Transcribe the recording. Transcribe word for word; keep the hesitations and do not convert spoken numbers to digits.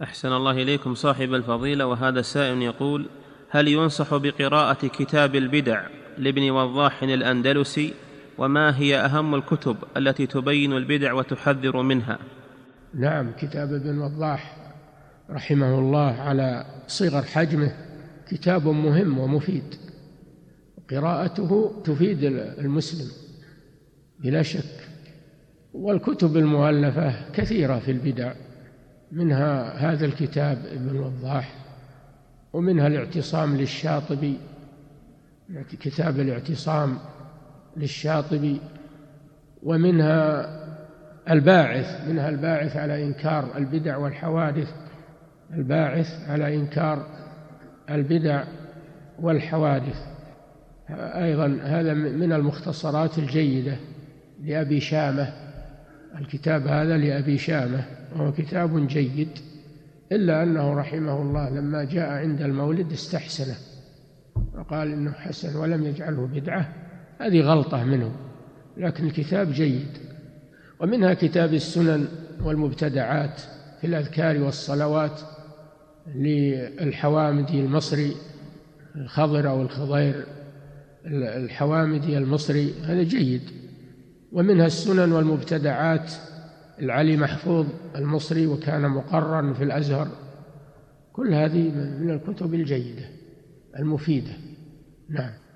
أحسن الله إليكم صاحب الفضيلة. وهذا سائل يقول: هل ينصح بقراءة كتاب البدع لابن وضاح الأندلسي؟ وما هي أهم الكتب التي تبين البدع وتحذر منها؟ نعم، كتاب ابن وضاح رحمه الله على صغر حجمه كتاب مهم ومفيد، قراءته تفيد المسلم بلا شك. والكتب المؤلفة كثيرة في البدع، منها هذا الكتاب ابن وضاح، ومنها الاعتصام للشاطبي، كتاب الاعتصام للشاطبي، ومنها الباعث منها الباعث على إنكار البدع والحوادث الباعث على إنكار البدع والحوادث أيضا هذا من المختصرات الجيدة لأبي شامة. الكتاب هذا لأبي شامة وهو كتاب جيد، إلا أنه رحمه الله لما جاء عند المولد استحسنه وقال إنه حسن ولم يجعله بدعة، هذه غلطة منه، لكن الكتاب جيد. ومنها كتاب السنن والمبتدعات في الأذكار والصلوات للحوامدي المصري، الخضر أو الخضير الحوامدي المصري، هذا جيد. ومنها السنن والمبتدعات العلي محفوظ المصري، وكان مقررا في الأزهر. كل هذه من الكتب الجيدة المفيدة. نعم.